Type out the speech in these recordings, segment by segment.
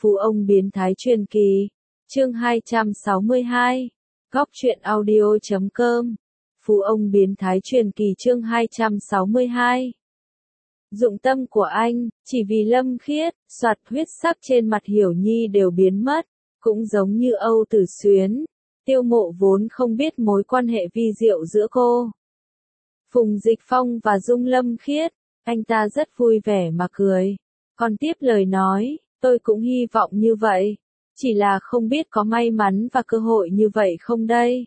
Phú ông biến thái truyền kỳ. Chương 262. Góc truyện audio.com. Phú ông biến thái truyền kỳ chương 262. Dụng tâm của anh, chỉ vì Lâm Khiết, soạt huyết sắc trên mặt Hiểu Nhi đều biến mất, cũng giống như Âu Tử Xuyến. Tiêu Mộ vốn không biết mối quan hệ vi diệu giữa cô Phùng Dịch Phong và Dung Lâm Khiết, anh ta rất vui vẻ mà cười. Còn tiếp lời nói, tôi cũng hy vọng như vậy, chỉ là không biết có may mắn và cơ hội như vậy không đây.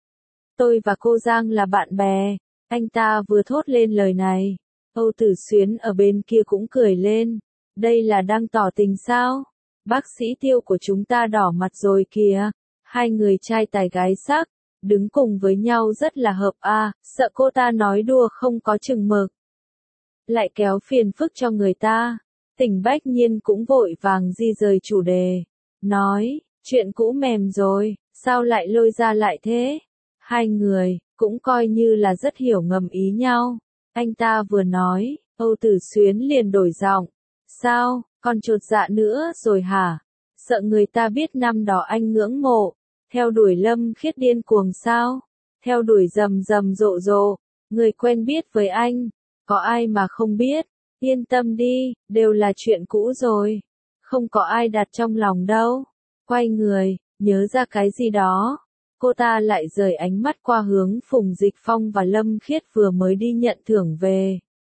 Tôi và cô Giang là bạn bè, anh ta vừa thốt lên lời này. Âu Tử Xuyến ở bên kia cũng cười lên. Đây là đang tỏ tình sao? Bác sĩ Tiêu của chúng ta đỏ mặt rồi kìa. Hai người trai tài gái sắc, đứng cùng với nhau rất là hợp à, sợ cô ta nói đùa không có chừng mực. Lại kéo phiền phức cho người ta. Tỉnh Bách Nhiên cũng vội vàng di rời chủ đề. Nói, chuyện cũ mềm rồi, sao lại lôi ra lại thế? Hai người, cũng coi như là rất hiểu ngầm ý nhau. Anh ta vừa nói, Âu Tử Xuyến liền đổi giọng. Sao, còn chột dạ nữa rồi hả? Sợ người ta biết năm đó anh ngưỡng mộ, theo đuổi Lâm Khiết điên cuồng sao? Theo đuổi rầm rầm rộ rộ, người quen biết với anh, có ai mà không biết? Yên tâm đi, đều là chuyện cũ rồi. Không có ai đặt trong lòng đâu. Quay người, nhớ ra cái gì đó. Cô ta lại rời ánh mắt qua hướng Phùng Dịch Phong và Lâm Khiết vừa mới đi nhận thưởng về.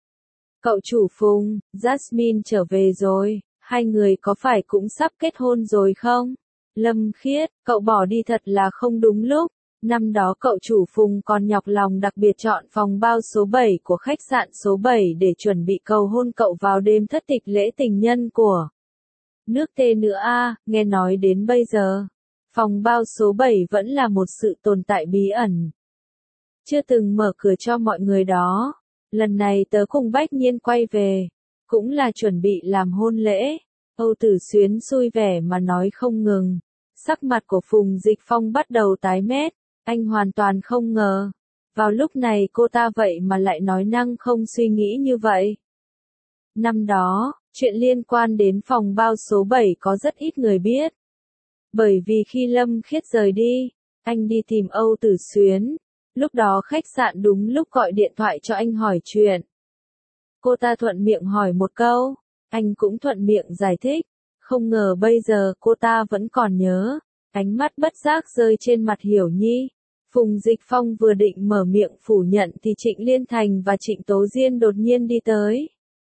Cậu chủ Phùng, Jasmine trở về rồi, hai người có phải cũng sắp kết hôn rồi không? Lâm Khiết, cậu bỏ đi thật là không đúng lúc. Năm đó cậu chủ Phùng còn nhọc lòng đặc biệt chọn phòng bao số 7 của khách sạn số 7 để chuẩn bị cầu hôn cậu vào đêm thất tịch lễ tình nhân của nước T nữa a, nghe nói đến bây giờ. Phòng bao số 7 vẫn là một sự tồn tại bí ẩn. Chưa từng mở cửa cho mọi người đó. Lần này tớ cùng Bách Nhiên quay về. Cũng là chuẩn bị làm hôn lễ. Âu Tử Xuyến xui vẻ mà nói không ngừng. Sắc mặt của Phùng Dịch Phong bắt đầu tái mét. Anh hoàn toàn không ngờ. Vào lúc này cô ta vậy mà lại nói năng không suy nghĩ như vậy. Năm đó, chuyện liên quan đến phòng bao số 7 có rất ít người biết. Bởi vì khi Lâm Khiết rời đi, anh đi tìm Âu Tử Xuyến. Lúc đó khách sạn đúng lúc gọi điện thoại cho anh hỏi chuyện. Cô ta thuận miệng hỏi một câu, anh cũng thuận miệng giải thích. Không ngờ bây giờ cô ta vẫn còn nhớ. Ánh mắt bất giác rơi trên mặt Hiểu Nhi. Phùng Dịch Phong vừa định mở miệng phủ nhận thì Trịnh Liên Thành và Trịnh Tố Diên đột nhiên đi tới.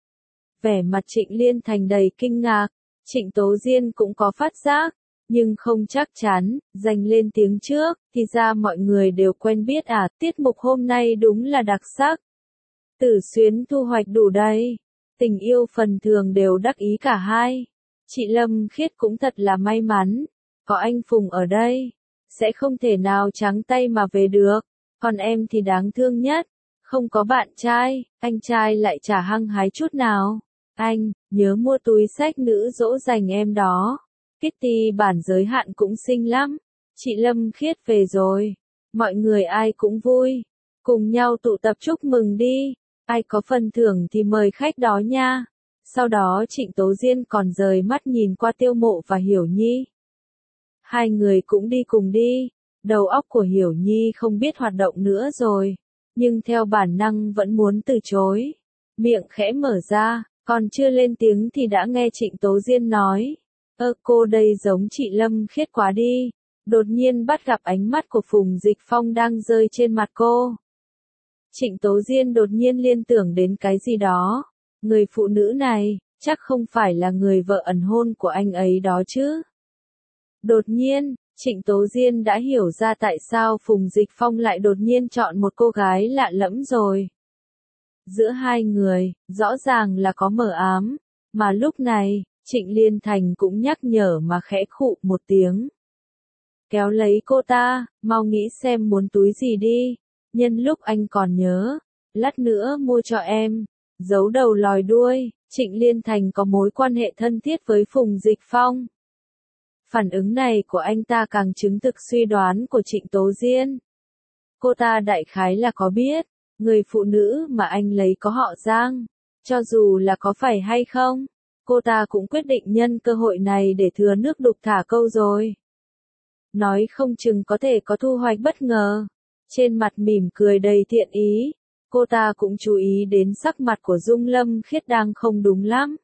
Vẻ mặt Trịnh Liên Thành đầy kinh ngạc, Trịnh Tố Diên cũng có phát giác, nhưng không chắc chắn, dành lên tiếng trước, thì ra mọi người đều quen biết à, tiết mục hôm nay đúng là đặc sắc. Tử Xuyến thu hoạch đủ đây, tình yêu phần thường đều đắc ý cả hai. Chị Lâm Khiết cũng thật là may mắn, có anh Phùng ở đây, sẽ không thể nào trắng tay mà về được, còn em thì đáng thương nhất, không có bạn trai, anh trai lại chả hăng hái chút nào. Anh, nhớ mua túi xách nữ dỗ dành em đó. Kitty bản giới hạn cũng xinh lắm. Chị Lâm Khiết về rồi. Mọi người ai cũng vui. Cùng nhau tụ tập chúc mừng đi. Ai có phần thưởng thì mời khách đó nha. Sau đó Trịnh Tố Diên còn rời mắt nhìn qua Tiêu Mộ và Hiểu Nhi. Hai người cũng đi cùng đi. Đầu óc của Hiểu Nhi không biết hoạt động nữa rồi. Nhưng theo bản năng vẫn muốn từ chối. Miệng khẽ mở ra, còn chưa lên tiếng thì đã nghe Trịnh Tố Diên nói. Cô đây giống chị Lâm Khiết quá đi. Đột nhiên bắt gặp ánh mắt của Phùng Dịch Phong đang rơi trên mặt cô. Trịnh Tố Diên đột nhiên liên tưởng đến cái gì đó. Người phụ nữ này, chắc không phải là người vợ ẩn hôn của anh ấy đó chứ. Đột nhiên, Trịnh Tố Diên đã hiểu ra tại sao Phùng Dịch Phong lại đột nhiên chọn một cô gái lạ lẫm rồi. Giữa hai người, rõ ràng là có mờ ám, mà lúc này, Trịnh Liên Thành cũng nhắc nhở mà khẽ khụ một tiếng. Kéo lấy cô ta, mau nghĩ xem muốn túi gì đi, nhân lúc anh còn nhớ, lát nữa mua cho em. Giấu đầu lòi đuôi, Trịnh Liên Thành có mối quan hệ thân thiết với Phùng Dịch Phong. Phản ứng này của anh ta càng chứng thực suy đoán của Trịnh Tố Diên. Cô ta đại khái là có biết, người phụ nữ mà anh lấy có họ Giang, cho dù là có phải hay không, cô ta cũng quyết định nhân cơ hội này để thừa nước đục thả câu rồi. Nói không chừng có thể có thu hoạch bất ngờ. Trên mặt mỉm cười đầy thiện ý, cô ta cũng chú ý đến sắc mặt của Dung Lâm Khiết đang không đúng lắm.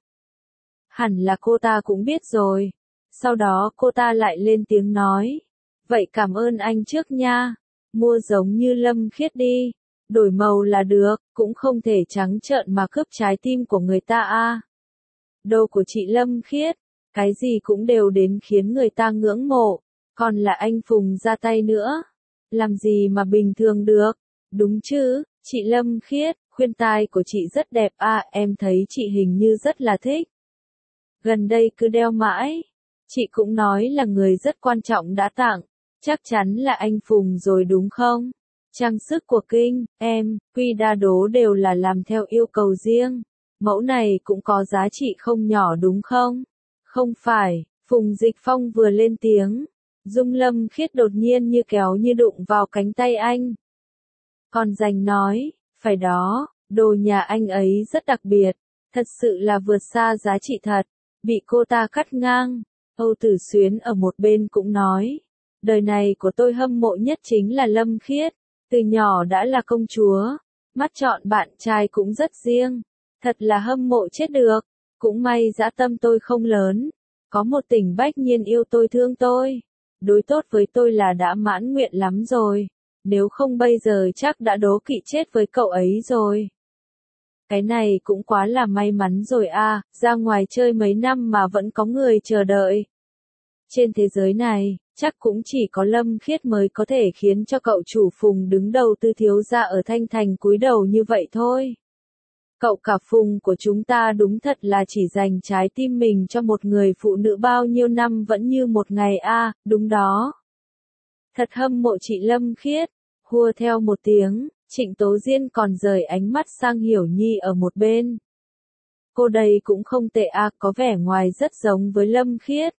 Hẳn là cô ta cũng biết rồi. Sau đó cô ta lại lên tiếng nói. Vậy cảm ơn anh trước nha. Mua giống như Lâm Khiết đi. Đổi màu là được, cũng không thể trắng trợn mà cướp trái tim của người ta a. Đồ của chị Lâm Khiết, cái gì cũng đều đến khiến người ta ngưỡng mộ. Còn là anh Phùng ra tay nữa. Làm gì mà bình thường được. Đúng chứ, chị Lâm Khiết, khuyên tai của chị rất đẹp a, em thấy chị hình như rất là thích. Gần đây cứ đeo mãi. Chị cũng nói là người rất quan trọng đã tặng. Chắc chắn là anh Phùng rồi đúng không? Trang sức của Kinh, em, quy đa đố đều là làm theo yêu cầu riêng. Mẫu này cũng có giá trị không nhỏ đúng không? Không phải, Phùng Dịch Phong vừa lên tiếng. Dung Lâm Khiết đột nhiên như kéo như đụng vào cánh tay anh. Còn Dành nói, phải đó, đồ nhà anh ấy rất đặc biệt. Thật sự là vượt xa giá trị thật. Bị cô ta cắt ngang. Âu Tử Xuyến ở một bên cũng nói. Đời này của tôi hâm mộ nhất chính là Lâm Khiết. Từ nhỏ đã là công chúa. Mắt chọn bạn trai cũng rất riêng. Thật là hâm mộ chết được. Cũng may dã tâm tôi không lớn. Có một Tỉnh Bách Nhiên yêu tôi thương tôi. Đối tốt với tôi là đã mãn nguyện lắm rồi. Nếu không bây giờ chắc đã đố kỵ chết với cậu ấy rồi. Cái này cũng quá là may mắn rồi a, ra ngoài chơi mấy năm mà vẫn có người chờ đợi. Trên thế giới này, chắc cũng chỉ có Lâm Khiết mới có thể khiến cho cậu chủ Phùng đứng đầu Tư thiếu gia ở Thanh Thành cúi đầu như vậy thôi. Cậu cả Phùng của chúng ta đúng thật là chỉ dành trái tim mình cho một người phụ nữ bao nhiêu năm vẫn như một ngày a, đúng đó. Thật hâm mộ chị Lâm Khiết. Hùa theo một tiếng, Trịnh Tố Diên còn rời ánh mắt sang Hiểu Nhi ở một bên. Cô đây cũng không tệ a, có vẻ ngoài rất giống với Lâm Khiết.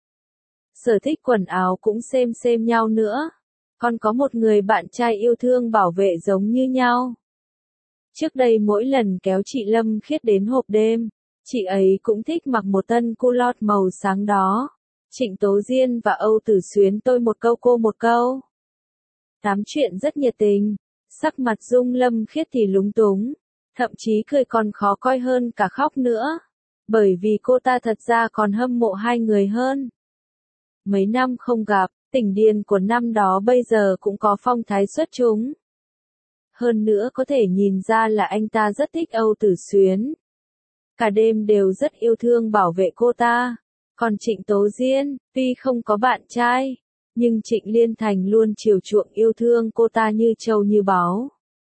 Sở thích quần áo cũng xem nhau nữa. Còn có một người bạn trai yêu thương bảo vệ giống như nhau. Trước đây mỗi lần kéo chị Lâm Khiết đến hộp đêm, chị ấy cũng thích mặc một tân culotte màu sáng đó. Trịnh Tố Diên và Âu Tử Xuyến tôi một câu cô một câu. Tám chuyện rất nhiệt tình. Sắc mặt Dung Lâm Khiết thì lúng túng. Thậm chí cười còn khó coi hơn cả khóc nữa. Bởi vì cô ta thật ra còn hâm mộ hai người hơn. Mấy năm không gặp, Tỉnh Điền của năm đó bây giờ cũng có phong thái xuất chúng. Hơn nữa có thể nhìn ra là anh ta rất thích Âu Tử Xuyến. Cả đêm đều rất yêu thương bảo vệ cô ta. Còn Trịnh Tố Diên, tuy không có bạn trai, nhưng Trịnh Liên Thành luôn chiều chuộng yêu thương cô ta như trâu như báu.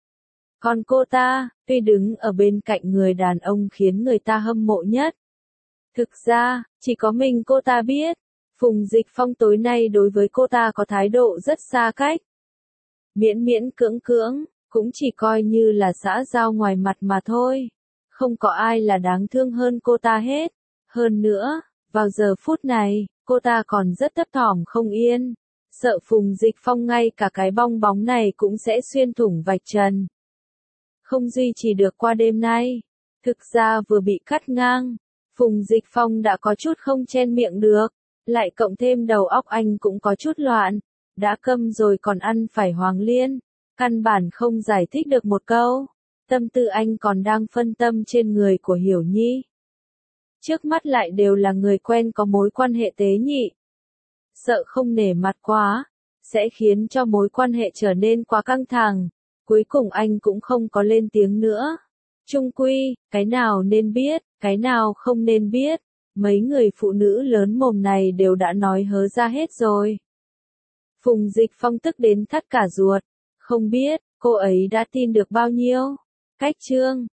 Còn cô ta, tuy đứng ở bên cạnh người đàn ông khiến người ta hâm mộ nhất. Thực ra, chỉ có mình cô ta biết, Phùng Dịch Phong tối nay đối với cô ta có thái độ rất xa cách. Miễn miễn cưỡng cưỡng, cũng chỉ coi như là xã giao ngoài mặt mà thôi. Không có ai là đáng thương hơn cô ta hết. Hơn nữa, vào giờ phút này, cô ta còn rất thấp thỏm không yên. Sợ Phùng Dịch Phong ngay cả cái bong bóng này cũng sẽ xuyên thủng vạch trần. Không duy trì được qua đêm nay. Thực ra vừa bị cắt ngang, Phùng Dịch Phong đã có chút không chen miệng được. Lại cộng thêm đầu óc anh cũng có chút loạn. Đã câm rồi còn ăn phải Hoàng Liên. Căn bản không giải thích được một câu. Tâm tư anh còn đang phân tâm trên người của Hiểu Nhi. Trước mắt lại đều là người quen có mối quan hệ tế nhị. Sợ không nể mặt quá, sẽ khiến cho mối quan hệ trở nên quá căng thẳng. Cuối cùng anh cũng không có lên tiếng nữa. Chung quy, cái nào nên biết, cái nào không nên biết. Mấy người phụ nữ lớn mồm này đều đã nói hớ ra hết rồi. Phùng Dịch Phong tức đến thắt cả ruột. Không biết, cô ấy đã tin được bao nhiêu. Cách chương